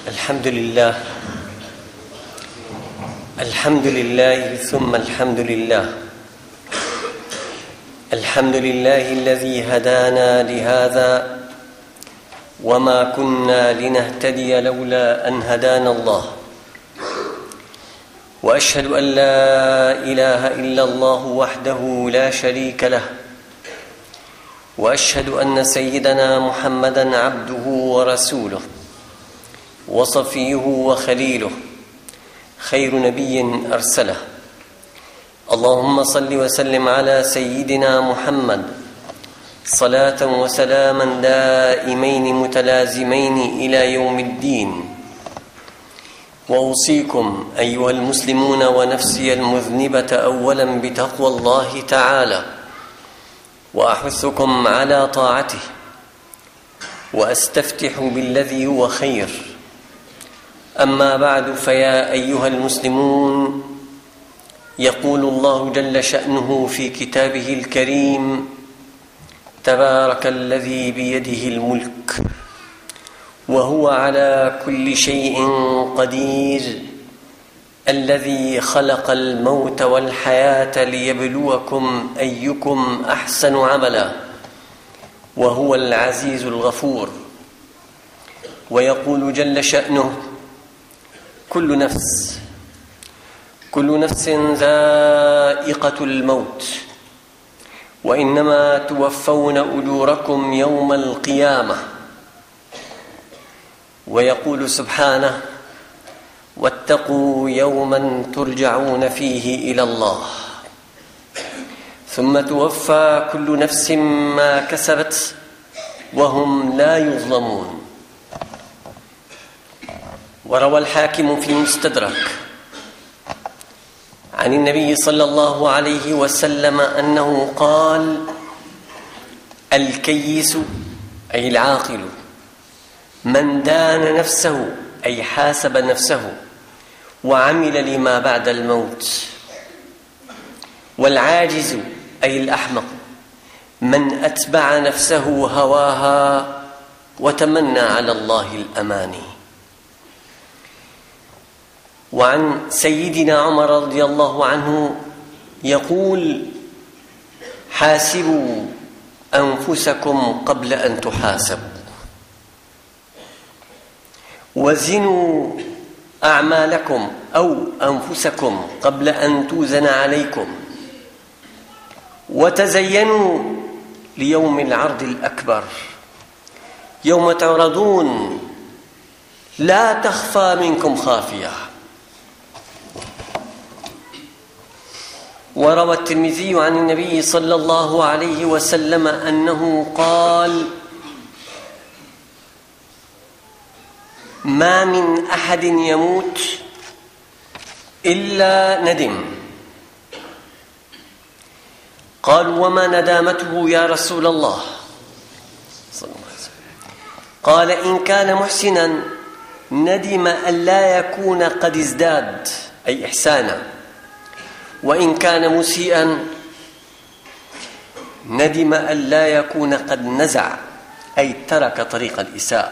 الحمد لله الحمد لله ثم الحمد لله. الحمد لله الذي هدانا لهذا وما كنا لنهتدي لولا أن هدانا الله، وأشهد أن لا إله إلا الله وحده لا شريك له، وأشهد أن سيدنا محمدًا عبده ورسوله وصفيه وخليله، خير نبي أرسله. اللهم صل وسلم على سيدنا محمد صلاة وسلاما دائمين متلازمين إلى يوم الدين. وأوصيكم أيها المسلمون ونفسي المذنبة أولا بتقوى الله تعالى، وأحثكم على طاعته، وأستفتح بالذي هو خير. أما بعد، فيا أيها المسلمون، يقول الله جل شأنه في كتابه الكريم: تبارك الذي بيده الملك وهو على كل شيء قدير، الذي خلق الموت والحياة ليبلوكم أيكم أحسن عملا، وهو العزيز الغفور. ويقول جل شأنه: كل نفس ذائقة الموت، وإنما توفون أجوركم يوم القيامة. ويقول سبحانه: واتقوا يوما ترجعون فيه إلى الله ثم توفى كل نفس ما كسبت وهم لا يظلمون. وروى الحاكم في المستدرك عن النبي صلى الله عليه وسلم أنه قال: الكيس أي العاقل من دان نفسه أي حاسب نفسه وعمل لما بعد الموت. والعاجز أي الأحمق من أتبع نفسه هواها وتمنى على الله الأماني. وعن سيدنا عمر رضي الله عنه يقول: حاسبوا أنفسكم قبل أن تحاسبوا، وزنوا أعمالكم أو أنفسكم قبل أن توزن عليكم، وتزينوا ليوم العرض الأكبر يوم تعرضون لا تخفى منكم خافية. وروى الترمذي عن النبي صلى الله عليه وسلم أنه قال: ما من أحد يموت إلا ندم. قالوا: وما ندامته يا رسول الله؟ قال: إن كان محسنا ندم أن لا يكون قد ازداد أي إحسانا، وإن كان مسيئا ندم أن لا يكون قد نزع أي ترك طريق الإساءة.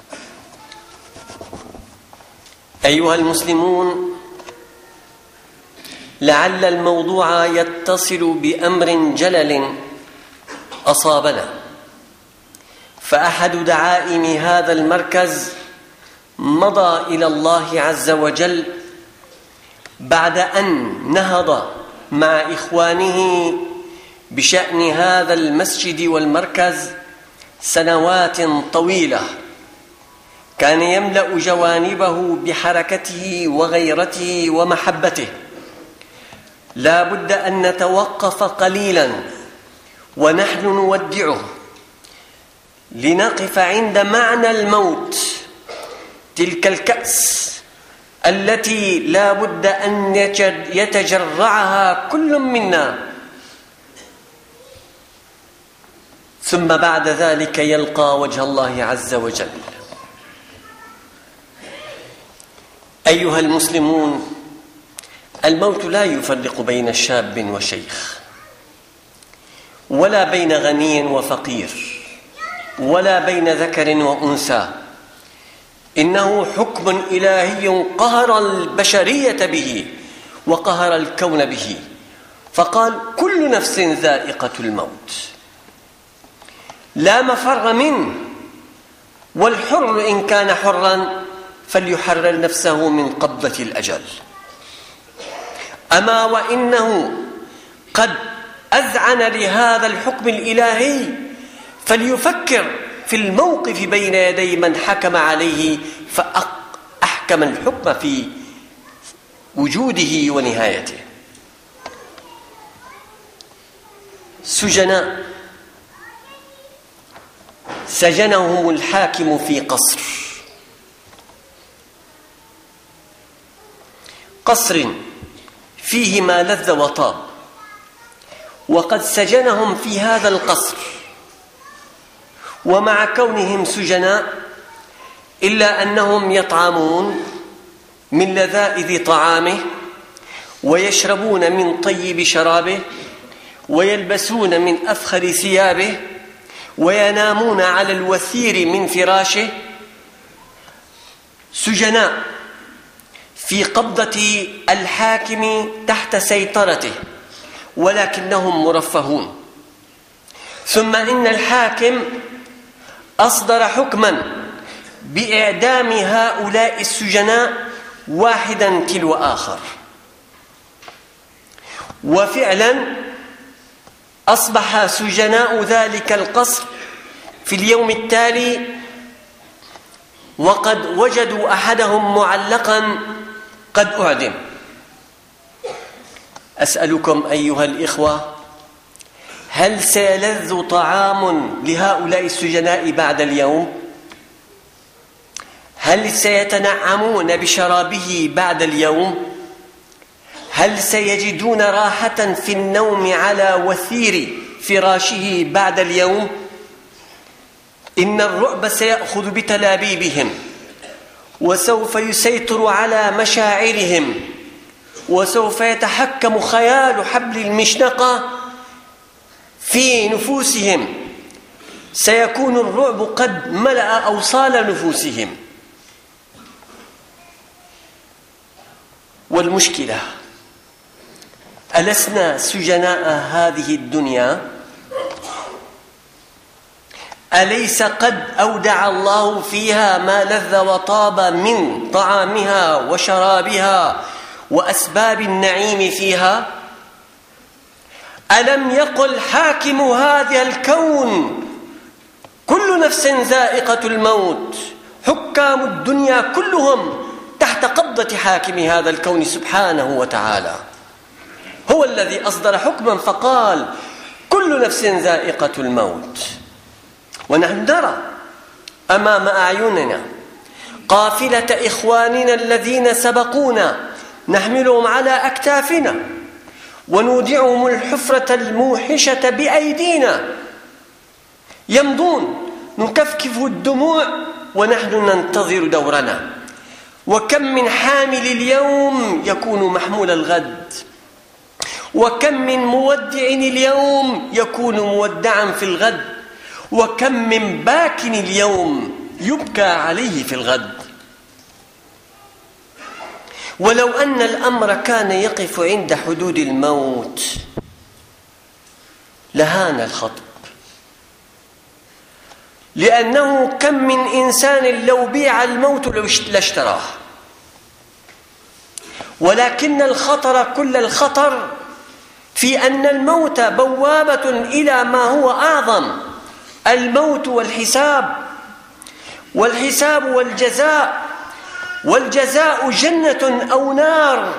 أيها المسلمون، لعل الموضوع يتصل بأمر جلل أصابنا، فأحد دعائم هذا المركز مضى إلى الله عز وجل بعد أن نهض مع إخوانه بشأن هذا المسجد والمركز سنوات طويلة، كان يملأ جوانبه بحركته وغيرته ومحبته. لا بد أن نتوقف قليلا ونحن نودعه لنقف عند معنى الموت، تلك الكأس التي لا بد أن يتجرعها كل منا، ثم بعد ذلك يلقى وجه الله عز وجل. أيها المسلمون، الموت لا يفرق بين شاب وشيخ، ولا بين غني وفقير، ولا بين ذكر وأنثى، إنه حكم إلهي قهر البشرية به وقهر الكون به، فقال كل نفس ذائقة الموت لا مفر منه، والحر إن كان حرا فليحرر نفسه من قبضة الأجل. أما وإنه قد أذعن لهذا الحكم الإلهي فليفكر في الموقف بين يدي من حكم عليه فأحكم الحكم في وجوده ونهايته. سجناء سجنهم الحاكم في قصر فيه ما لذ وطاب، وقد سجنهم في هذا القصر، ومع كونهم سجناء إلا أنهم يطعمون من لذائذ طعامه، ويشربون من طيب شرابه، ويلبسون من أفخر ثيابه، وينامون على الوثير من فراشه. سجناء في قبضة الحاكم تحت سيطرته، ولكنهم مرفهون. ثم إن الحاكم أصدر حكما بإعدام هؤلاء السجناء واحدا تلو آخر، وفعلا أصبح سجناء ذلك القصر في اليوم التالي وقد وجدوا أحدهم معلقا قد أعدم. أسألكم أيها الإخوة، هل سيلذ طعام لهؤلاء السجناء بعد اليوم؟ هل سيتنعمون بشرابه بعد اليوم؟ هل سيجدون راحة في النوم على وثير فراشه بعد اليوم؟ إن الرعب سيأخذ بتلابيبهم، وسوف يسيطر على مشاعرهم، وسوف يتحكم خيال حبل المشنقة في نفوسهم. سيكون الرعب قد ملأ أوصال نفوسهم. والمشكلة، ألسنا سجناء هذه الدنيا؟ أليس قد أودع الله فيها ما لذ وطاب من طعامها وشرابها وأسباب النعيم فيها؟ ألم يقل حاكم هذا الكون كل نفس ذائقة الموت؟ حكام الدنيا كلهم تحت قبضة حاكم هذا الكون سبحانه وتعالى. هو الذي أصدر حكما فقال كل نفس ذائقة الموت. ونحن نرى أمام أعيننا قافلة إخواننا الذين سبقونا نحملهم على أكتافنا ونودعهم الحفرة الموحشة بأيدينا، يمضون نكفكف الدموع ونحن ننتظر دورنا. وكم من حامل اليوم يكون محمول الغد، وكم من مودع اليوم يكون مودعا في الغد، وكم من باك اليوم يبكى عليه في الغد. ولو أن الأمر كان يقف عند حدود الموت لهان الخطب، لأنه كم من إنسان لو بيع الموت لاشتراه. ولكن الخطر كل الخطر في أن الموت بوابة إلى ما هو أعظم، الموت والحساب والجزاء، والجزاء جنة أو نار.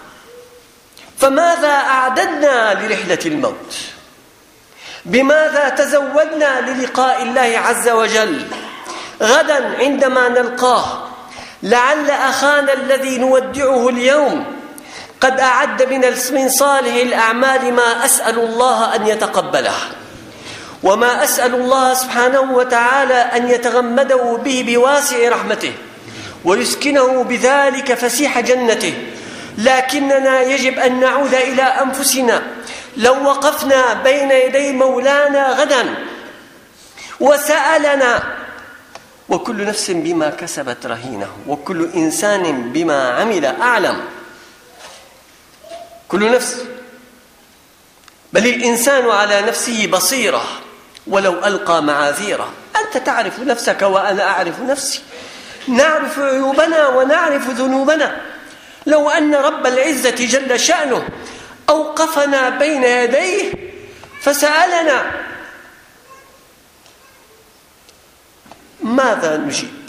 فماذا أعددنا لرحلة الموت؟ بماذا تزودنا للقاء الله عز وجل غدا عندما نلقاه؟ لعل أخانا الذي نودعه اليوم قد أعد من صالح الأعمال ما أسأل الله أن يتقبله، وما أسأل الله سبحانه وتعالى أن يتغمده به بواسع رحمته ويسكنه بذلك فسيح جنته. لكننا يجب أن نعود إلى أنفسنا. لو وقفنا بين يدي مولانا غدا وسألنا وكل نفس بما كسبت رهينة، وكل إنسان بما عمل أعلم. كل نفس، بل الإنسان على نفسه بصيرة ولو ألقى معاذيره. أنت تعرف نفسك وأنا أعرف نفسي، نعرف عيوبنا ونعرف ذنوبنا. لو أن رب العزة جل شأنه أوقفنا بين يديه فسألنا ماذا نجيب؟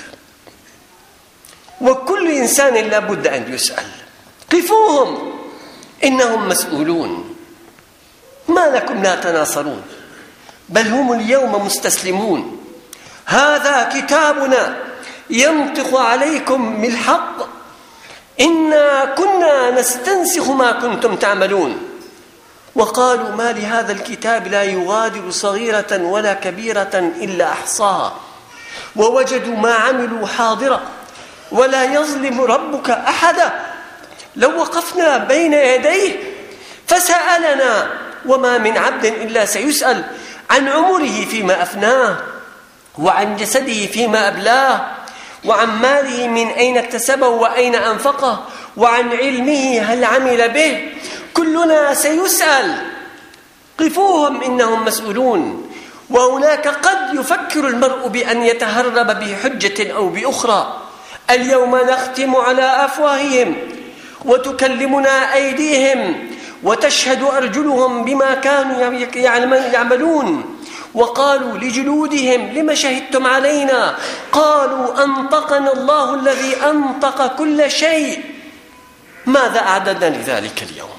وكل إنسان لابد أن يسأل. قفوهم إنهم مسؤولون. ما لكم لا تناصرون؟ بل هم اليوم مستسلمون. هذا كتابنا ينطق عليكم بالحق إنا كنا نستنسخ ما كنتم تعملون. وقالوا ما لهذا الكتاب لا يغادر صغيرة ولا كبيرة إلا أحصاها ووجدوا ما عملوا حاضرا ولا يظلم ربك أحدا. لو وقفنا بين يديه فسألنا وما من عبد إلا سيسأل عن عمره فيما أفناه، وعن جسده فيما أبلاه، وعن ماله من أين اكتسبه وأين أنفقه، وعن علمه هل عمل به. كلنا سيسأل. قفوهم إنهم مسؤولون. وهناك قد يفكر المرء بأن يتهرب بحجة أو بأخرى. اليوم نختم على أفواههم وتكلمنا أيديهم وتشهد أرجلهم بما كانوا يعملون. وقالوا لجلودهم لم شهدتم علينا؟ قالوا أنطقنا الله الذي أنطق كل شيء. ماذا أعددنا لذلك اليوم؟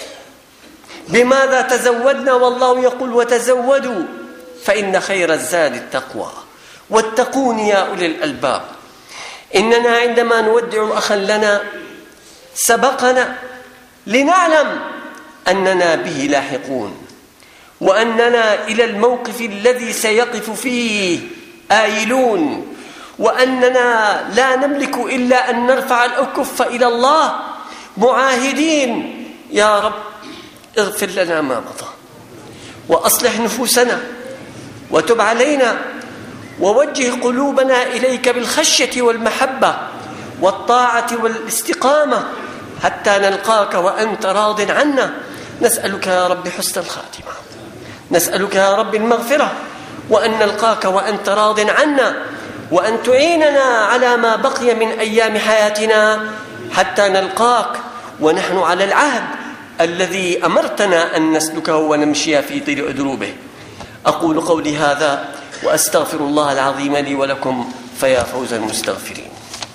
بماذا تزودنا؟ والله يقول وتزودوا فإن خير الزاد التقوى واتقون يا أولي الألباب. إننا عندما نودع أخا لنا سبقنا لنعلم أننا به لاحقون، وأننا إلى الموقف الذي سيقف فيه آيلون، وأننا لا نملك إلا أن نرفع الأكف إلى الله معاهدين يا رب اغفر لنا ما مضى وأصلح نفوسنا وتب علينا ووجه قلوبنا إليك بالخشية والمحبة والطاعة والاستقامة حتى نلقاك وأنت راض عنا. نسألك يا رب حسن الخاتمة، نسألك يا رب المغفرة، وأن نلقاك وأنت راض عنا، وأن تعيننا على ما بقي من أيام حياتنا حتى نلقاك ونحن على العهد الذي أمرتنا أن نسلكه ونمشي في دروبه. أقول قولي هذا وأستغفر الله العظيم لي ولكم فيا فوز المستغفرين.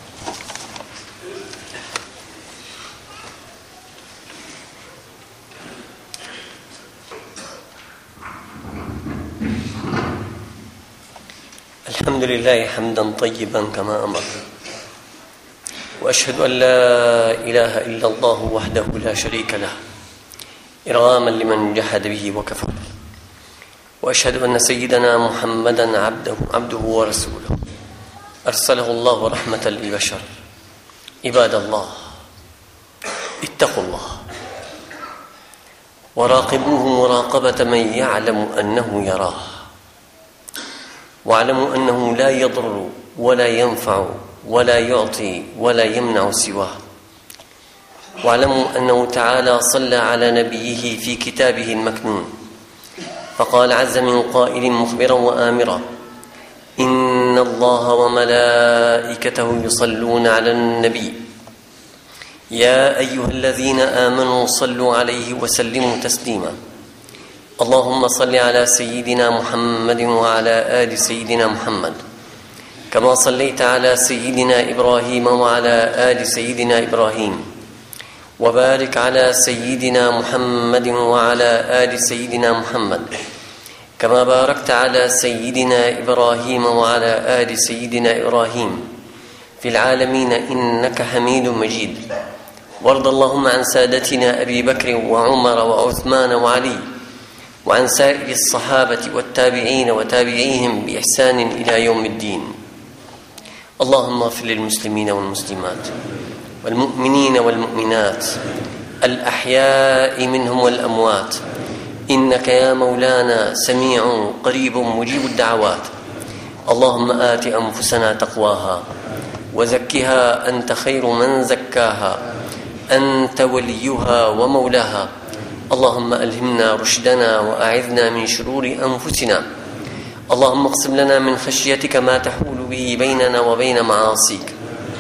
الحمد لله حمدا طيبا كما أمر، وأشهد أن لا إله إلا الله وحده لا شريك له إرغاما لمن جحد به وكفر، وأشهد أن سيدنا محمدا عبده ورسوله أرسله الله رحمة للبشر. عباد الله اتقوا الله وراقبوه مراقبة من يعلم أنه يراه، واعلموا أنه لا يضر ولا ينفع ولا يعطي ولا يمنع سواه. واعلموا أنه تعالى صلى على نبيه في كتابه المكنون فقال عز من قائل مخبرا وآمرا: إن الله وملائكته يصلون على النبي يا أيها الذين آمنوا صلوا عليه وسلموا تسليما. اللهم صل على سيدنا محمد وعلى آل سيدنا محمد كما صليت على سيدنا إبراهيم وعلى آل سيدنا إبراهيم، وبارك على سيدنا محمد وعلى آل سيدنا محمد كما باركت على سيدنا إبراهيم وعلى آل سيدنا إبراهيم في العالمين إنك حميد مجيد. وارض اللهم عن سادتنا أبي بكر وعمر وعثمان وعلي، وعن سائر الصحابة والتابعين وتابعيهم بإحسان إلى يوم الدين. اللهم اغفر للمسلمين والمسلمات والمؤمنين والمؤمنات الأحياء منهم والأموات، إنك يا مولانا سميع قريب مجيب الدعوات. اللهم آت أنفسنا تقواها وزكها أنت خير من زكاها أنت وليها ومولاها. اللهم ألهمنا رشدنا وأعذنا من شرور أنفسنا. اللهم اقسم لنا من خشيتك ما تحول به بيننا وبين معاصيك،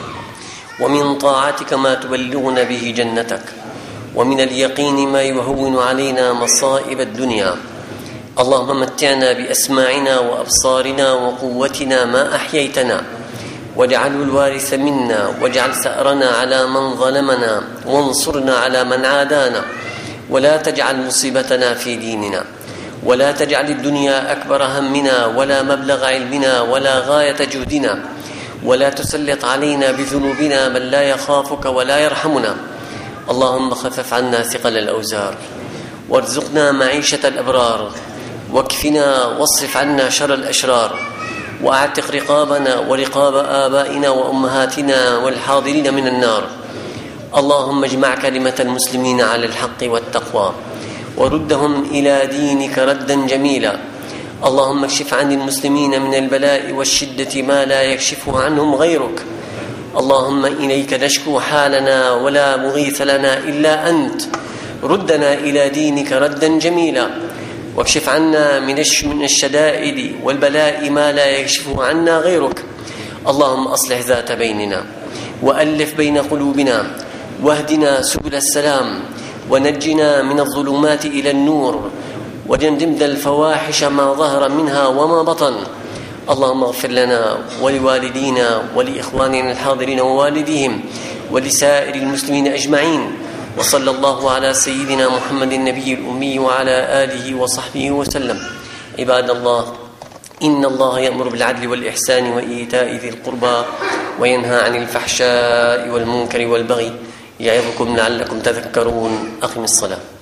ومن طاعتك ما تبلغنا به جنتك، ومن اليقين ما يهون علينا مصائب الدنيا. اللهم متعنا بأسماعنا وأبصارنا وقوتنا ما أحييتنا، واجعله الوارث منا، واجعل ثأرنا على من ظلمنا، وانصرنا على من عادانا، ولا تجعل مصيبتنا في ديننا، ولا تجعل الدنيا أكبر همنا ولا مبلغ علمنا ولا غاية جهدنا، ولا تسلط علينا بذنوبنا من لا يخافك ولا يرحمنا. اللهم خفف عنا ثقل الأوزار، وارزقنا معيشة الأبرار، واكفنا واصرف عنا شر الأشرار، وأعتق رقابنا ورقاب آبائنا وأمهاتنا والحاضرين من النار. اللهم اجمع كلمة المسلمين على الحق والتقوى، وردهم إلى دينك ردا جميلا. اللهم اكشف عن المسلمين من البلاء والشدة ما لا يكشفه عنهم غيرك. اللهم إليك نشكو حالنا ولا مغيث لنا إلا أنت. ردنا إلى دينك ردا جميلا، واكشف عنا من الشدائد والبلاء ما لا يكشفه عنا غيرك. اللهم أصلح ذات بيننا، وألف بين قلوبنا، واهدنا سبل السلام، ونجنا من الظلمات إلى النور، وجنبنا الفواحش ما ظهر منها وما بطن. اللهم اغفر لنا ولوالدينا ولإخواننا الحاضرين ووالديهم ولسائر المسلمين أجمعين. وصلى الله على سيدنا محمد النبي الأمي وعلى آله وصحبه وسلم. عباد الله، إن الله يأمر بالعدل والإحسان وإيتاء ذي القربى، وينهى عن الفحشاء والمنكر والبغي، يعظكم لعلكم تذكرون. أقم الصلاة.